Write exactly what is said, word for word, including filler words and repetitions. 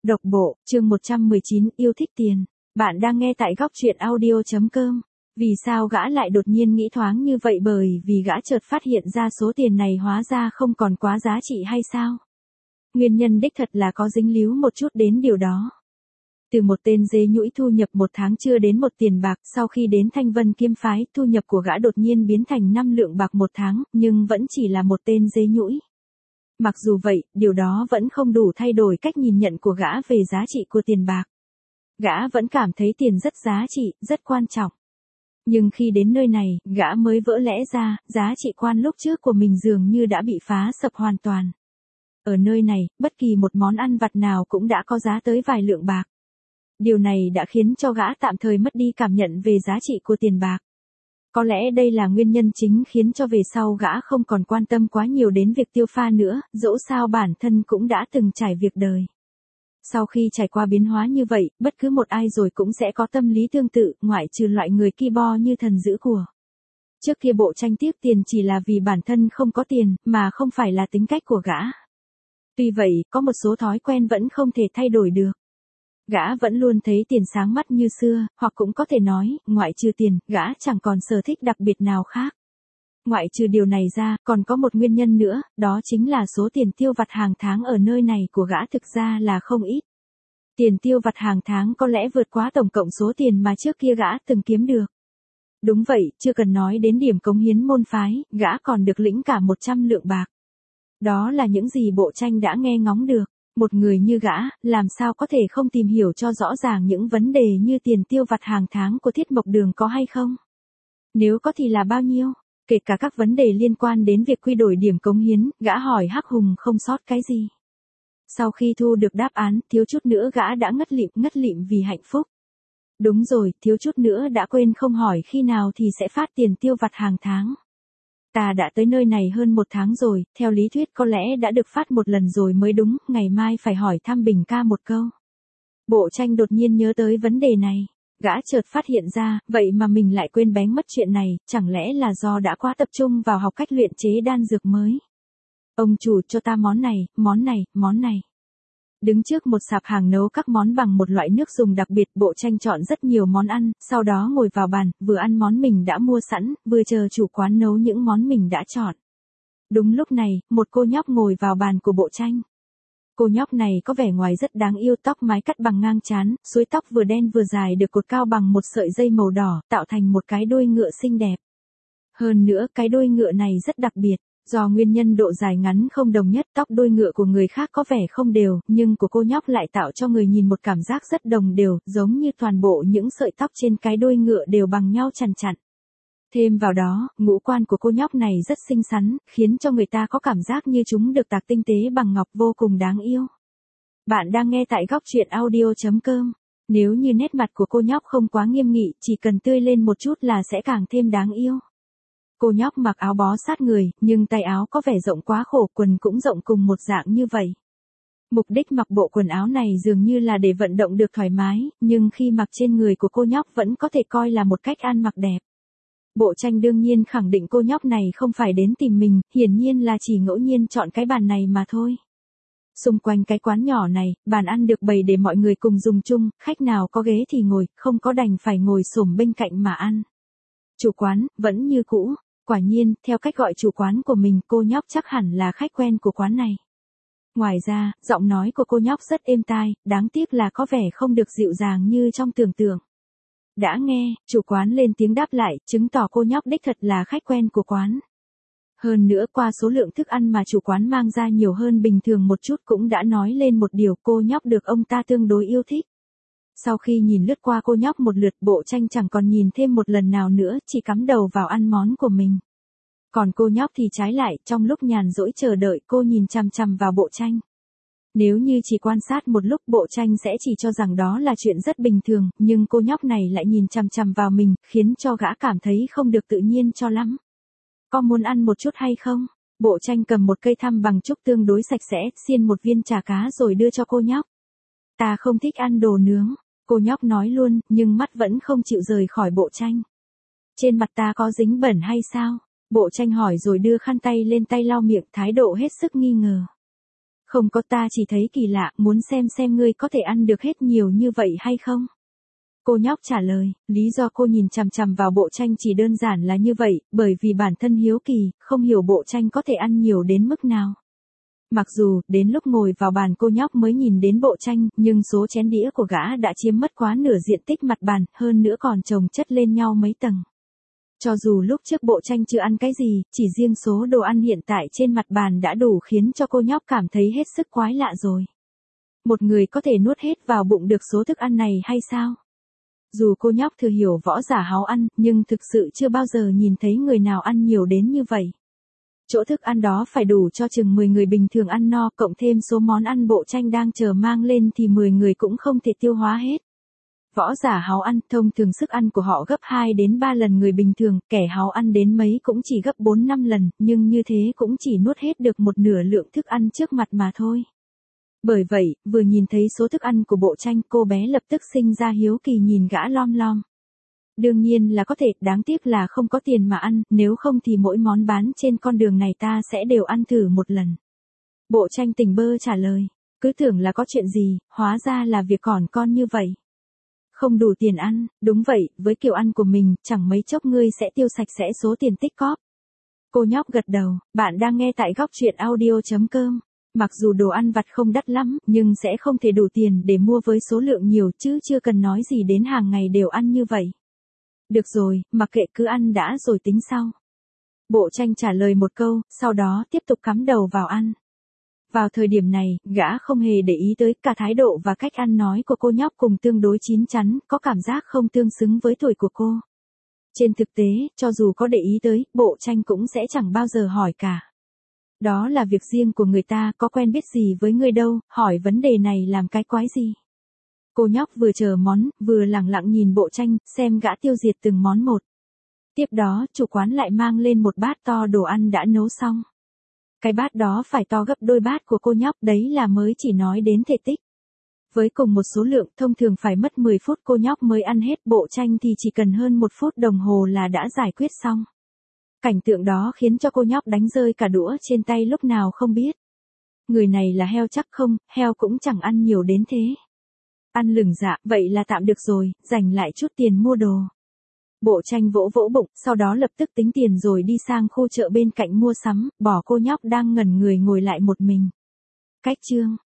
Độc bộ, chương một trăm mười chín, yêu thích tiền. Bạn đang nghe tại góc truyện audio chấm com. Vì sao gã lại đột nhiên nghĩ thoáng như vậy? Bởi vì gã chợt phát hiện ra số tiền này hóa ra không còn quá giá trị hay sao? Nguyên nhân đích thật là có dính líu một chút đến điều đó. Từ một tên dế nhũi thu nhập một tháng chưa đến một tiền bạc, sau khi đến Thanh Vân Kiếm Phái, thu nhập của gã đột nhiên biến thành năm lượng bạc một tháng, nhưng vẫn chỉ là một tên dế nhũi. Mặc dù vậy, điều đó vẫn không đủ thay đổi cách nhìn nhận của gã về giá trị của tiền bạc. Gã vẫn cảm thấy tiền rất giá trị, rất quan trọng. Nhưng khi đến nơi này, gã mới vỡ lẽ ra, giá trị quan lúc trước của mình dường như đã bị phá sập hoàn toàn. Ở nơi này, bất kỳ một món ăn vặt nào cũng đã có giá tới vài lượng bạc. Điều này đã khiến cho gã tạm thời mất đi cảm nhận về giá trị của tiền bạc. Có lẽ đây là nguyên nhân chính khiến cho về sau gã không còn quan tâm quá nhiều đến việc tiêu pha nữa, dẫu sao bản thân cũng đã từng trải việc đời. Sau khi trải qua biến hóa như vậy, bất cứ một ai rồi cũng sẽ có tâm lý tương tự, ngoại trừ loại người ki bo như thần giữ của. Trước kia Bộ Tranh tiếc tiền chỉ là vì bản thân không có tiền, mà không phải là tính cách của gã. Tuy vậy, có một số thói quen vẫn không thể thay đổi được. Gã vẫn luôn thấy tiền sáng mắt như xưa, hoặc cũng có thể nói, ngoại trừ tiền, gã chẳng còn sở thích đặc biệt nào khác. Ngoại trừ điều này ra, còn có một nguyên nhân nữa, đó chính là số tiền tiêu vặt hàng tháng ở nơi này của gã thực ra là không ít. Tiền tiêu vặt hàng tháng có lẽ vượt quá tổng cộng số tiền mà trước kia gã từng kiếm được. Đúng vậy, chưa cần nói đến điểm cống hiến môn phái, gã còn được lĩnh cả một trăm lượng bạc. Đó là những gì Bộ Tranh đã nghe ngóng được. Một người như gã, làm sao có thể không tìm hiểu cho rõ ràng những vấn đề như tiền tiêu vặt hàng tháng của Thiết Mộc Đường có hay không? Nếu có thì là bao nhiêu? Kể cả các vấn đề liên quan đến việc quy đổi điểm cống hiến, gã hỏi Hắc Hùng không sót cái gì. Sau khi thu được đáp án, thiếu chút nữa gã đã ngất lịm ngất lịm vì hạnh phúc. Đúng rồi, thiếu chút nữa đã quên không hỏi khi nào thì sẽ phát tiền tiêu vặt hàng tháng. Ta đã tới nơi này hơn một tháng rồi, theo lý thuyết có lẽ đã được phát một lần rồi mới đúng, ngày mai phải hỏi thăm Bình ca một câu. Bộ Tranh đột nhiên nhớ tới vấn đề này, gã chợt phát hiện ra, vậy mà mình lại quên bén mất chuyện này, chẳng lẽ là do đã quá tập trung vào học cách luyện chế đan dược mới. Ông chủ cho ta món này, món này, món này. Đứng trước một sạp hàng nấu các món bằng một loại nước dùng đặc biệt, Bộ Tranh chọn rất nhiều món ăn, sau đó ngồi vào bàn, vừa ăn món mình đã mua sẵn, vừa chờ chủ quán nấu những món mình đã chọn. Đúng lúc này, một cô nhóc ngồi vào bàn của Bộ Tranh. Cô nhóc này có vẻ ngoài rất đáng yêu, tóc mái cắt bằng ngang trán, suối tóc vừa đen vừa dài được cột cao bằng một sợi dây màu đỏ, tạo thành một cái đuôi ngựa xinh đẹp. Hơn nữa, cái đuôi ngựa này rất đặc biệt. Do nguyên nhân độ dài ngắn không đồng nhất, tóc đuôi ngựa của người khác có vẻ không đều, nhưng của cô nhóc lại tạo cho người nhìn một cảm giác rất đồng đều, giống như toàn bộ những sợi tóc trên cái đuôi ngựa đều bằng nhau chằn chặn. Thêm vào đó, ngũ quan của cô nhóc này rất xinh xắn, khiến cho người ta có cảm giác như chúng được tạc tinh tế bằng ngọc, vô cùng đáng yêu. Bạn đang nghe tại góc truyện audio chấm com. Nếu như nét mặt của cô nhóc không quá nghiêm nghị, chỉ cần tươi lên một chút là sẽ càng thêm đáng yêu. Cô nhóc mặc áo bó sát người, nhưng tay áo có vẻ rộng quá khổ, quần cũng rộng cùng một dạng như vậy. Mục đích mặc bộ quần áo này dường như là để vận động được thoải mái, nhưng khi mặc trên người của cô nhóc vẫn có thể coi là một cách ăn mặc đẹp. Bộ Tranh đương nhiên khẳng định cô nhóc này không phải đến tìm mình, hiển nhiên là chỉ ngẫu nhiên chọn cái bàn này mà thôi. Xung quanh cái quán nhỏ này, bàn ăn được bày để mọi người cùng dùng chung, khách nào có ghế thì ngồi, không có đành phải ngồi xổm bên cạnh mà ăn. Chủ quán, vẫn như cũ. Quả nhiên, theo cách gọi chủ quán của mình, cô nhóc chắc hẳn là khách quen của quán này. Ngoài ra, giọng nói của cô nhóc rất êm tai, đáng tiếc là có vẻ không được dịu dàng như trong tưởng tượng. Đã nghe, chủ quán lên tiếng đáp lại, chứng tỏ cô nhóc đích thật là khách quen của quán. Hơn nữa, qua số lượng thức ăn mà chủ quán mang ra nhiều hơn bình thường một chút cũng đã nói lên một điều, cô nhóc được ông ta tương đối yêu thích. Sau khi nhìn lướt qua cô nhóc một lượt, Bộ Tranh chẳng còn nhìn thêm một lần nào nữa, chỉ cắm đầu vào ăn món của mình. Còn cô nhóc thì trái lại, trong lúc nhàn rỗi chờ đợi, cô nhìn chằm chằm vào Bộ Tranh. Nếu như chỉ quan sát một lúc, Bộ Tranh sẽ chỉ cho rằng đó là chuyện rất bình thường, nhưng cô nhóc này lại nhìn chằm chằm vào mình, khiến cho gã cảm thấy không được tự nhiên cho lắm. Có muốn ăn một chút hay không? Bộ Tranh cầm một cây thăm bằng trúc tương đối sạch sẽ, xiên một viên chả cá rồi đưa cho cô nhóc. Ta không thích ăn đồ nướng. Cô nhóc nói luôn, nhưng mắt vẫn không chịu rời khỏi Bộ Tranh. Trên mặt ta có dính bẩn hay sao? Bộ Tranh hỏi rồi đưa khăn tay lên tay lau miệng, thái độ hết sức nghi ngờ. Không có, ta chỉ thấy kỳ lạ, muốn xem xem ngươi có thể ăn được hết nhiều như vậy hay không. Cô nhóc trả lời, lý do cô nhìn chằm chằm vào bộ tranh chỉ đơn giản là như vậy, bởi vì bản thân hiếu kỳ, không hiểu bộ tranh có thể ăn nhiều đến mức nào. Mặc dù, đến lúc ngồi vào bàn cô nhóc mới nhìn đến bộ tranh, nhưng số chén đĩa của gã đã chiếm mất quá nửa diện tích mặt bàn, hơn nữa còn chồng chất lên nhau mấy tầng. Cho dù lúc trước bộ tranh chưa ăn cái gì, chỉ riêng số đồ ăn hiện tại trên mặt bàn đã đủ khiến cho cô nhóc cảm thấy hết sức quái lạ rồi. Một người có thể nuốt hết vào bụng được số thức ăn này hay sao? Dù cô nhóc thừa hiểu võ giả háo ăn, nhưng thực sự chưa bao giờ nhìn thấy người nào ăn nhiều đến như vậy. Chỗ thức ăn đó phải đủ cho chừng mười người bình thường ăn no, cộng thêm số món ăn bộ tranh đang chờ mang lên thì mười người cũng không thể tiêu hóa hết. Võ giả háo ăn, thông thường sức ăn của họ gấp hai đến ba lần người bình thường, kẻ háo ăn đến mấy cũng chỉ gấp bốn năm lần, nhưng như thế cũng chỉ nuốt hết được một nửa lượng thức ăn trước mặt mà thôi. Bởi vậy, vừa nhìn thấy số thức ăn của bộ tranh, cô bé lập tức sinh ra hiếu kỳ nhìn gã lom lom. Đương nhiên là có thể, đáng tiếc là không có tiền mà ăn, nếu không thì mỗi món bán trên con đường này ta sẽ đều ăn thử một lần. Bộ tranh tỉnh bơ trả lời, cứ tưởng là có chuyện gì, hóa ra là việc còn con như vậy. Không đủ tiền ăn, đúng vậy, với kiểu ăn của mình, chẳng mấy chốc ngươi sẽ tiêu sạch sẽ số tiền tích cóp. Cô nhóc gật đầu, bạn đang nghe tại góc truyện audio chấm com. Mặc dù đồ ăn vặt không đắt lắm, nhưng sẽ không thể đủ tiền để mua với số lượng nhiều chứ chưa cần nói gì đến hàng ngày đều ăn như vậy. Được rồi, mặc kệ cứ ăn đã rồi tính sau. Bộ tranh trả lời một câu, sau đó tiếp tục cắm đầu vào ăn. Vào thời điểm này, gã không hề để ý tới cả thái độ và cách ăn nói của cô nhóc cùng tương đối chín chắn, có cảm giác không tương xứng với tuổi của cô. Trên thực tế, cho dù có để ý tới, bộ tranh cũng sẽ chẳng bao giờ hỏi cả. Đó là việc riêng của người ta, có quen biết gì với người đâu, hỏi vấn đề này làm cái quái gì. Cô nhóc vừa chờ món, vừa lẳng lặng nhìn bộ tranh, xem gã tiêu diệt từng món một. Tiếp đó, chủ quán lại mang lên một bát to đồ ăn đã nấu xong. Cái bát đó phải to gấp đôi bát của cô nhóc, đấy là mới chỉ nói đến thể tích. Với cùng một số lượng, thông thường phải mất mười phút cô nhóc mới ăn hết, bộ tranh thì chỉ cần hơn một phút đồng hồ là đã giải quyết xong. Cảnh tượng đó khiến cho cô nhóc đánh rơi cả đũa trên tay lúc nào không biết. Người này là heo chắc không, heo cũng chẳng ăn nhiều đến thế. Ăn lửng dạ, vậy là tạm được rồi, dành lại chút tiền mua đồ. Bộ tranh vỗ vỗ bụng, sau đó lập tức tính tiền rồi đi sang khu chợ bên cạnh mua sắm, bỏ cô nhóc đang ngẩn người ngồi lại một mình. Cách chương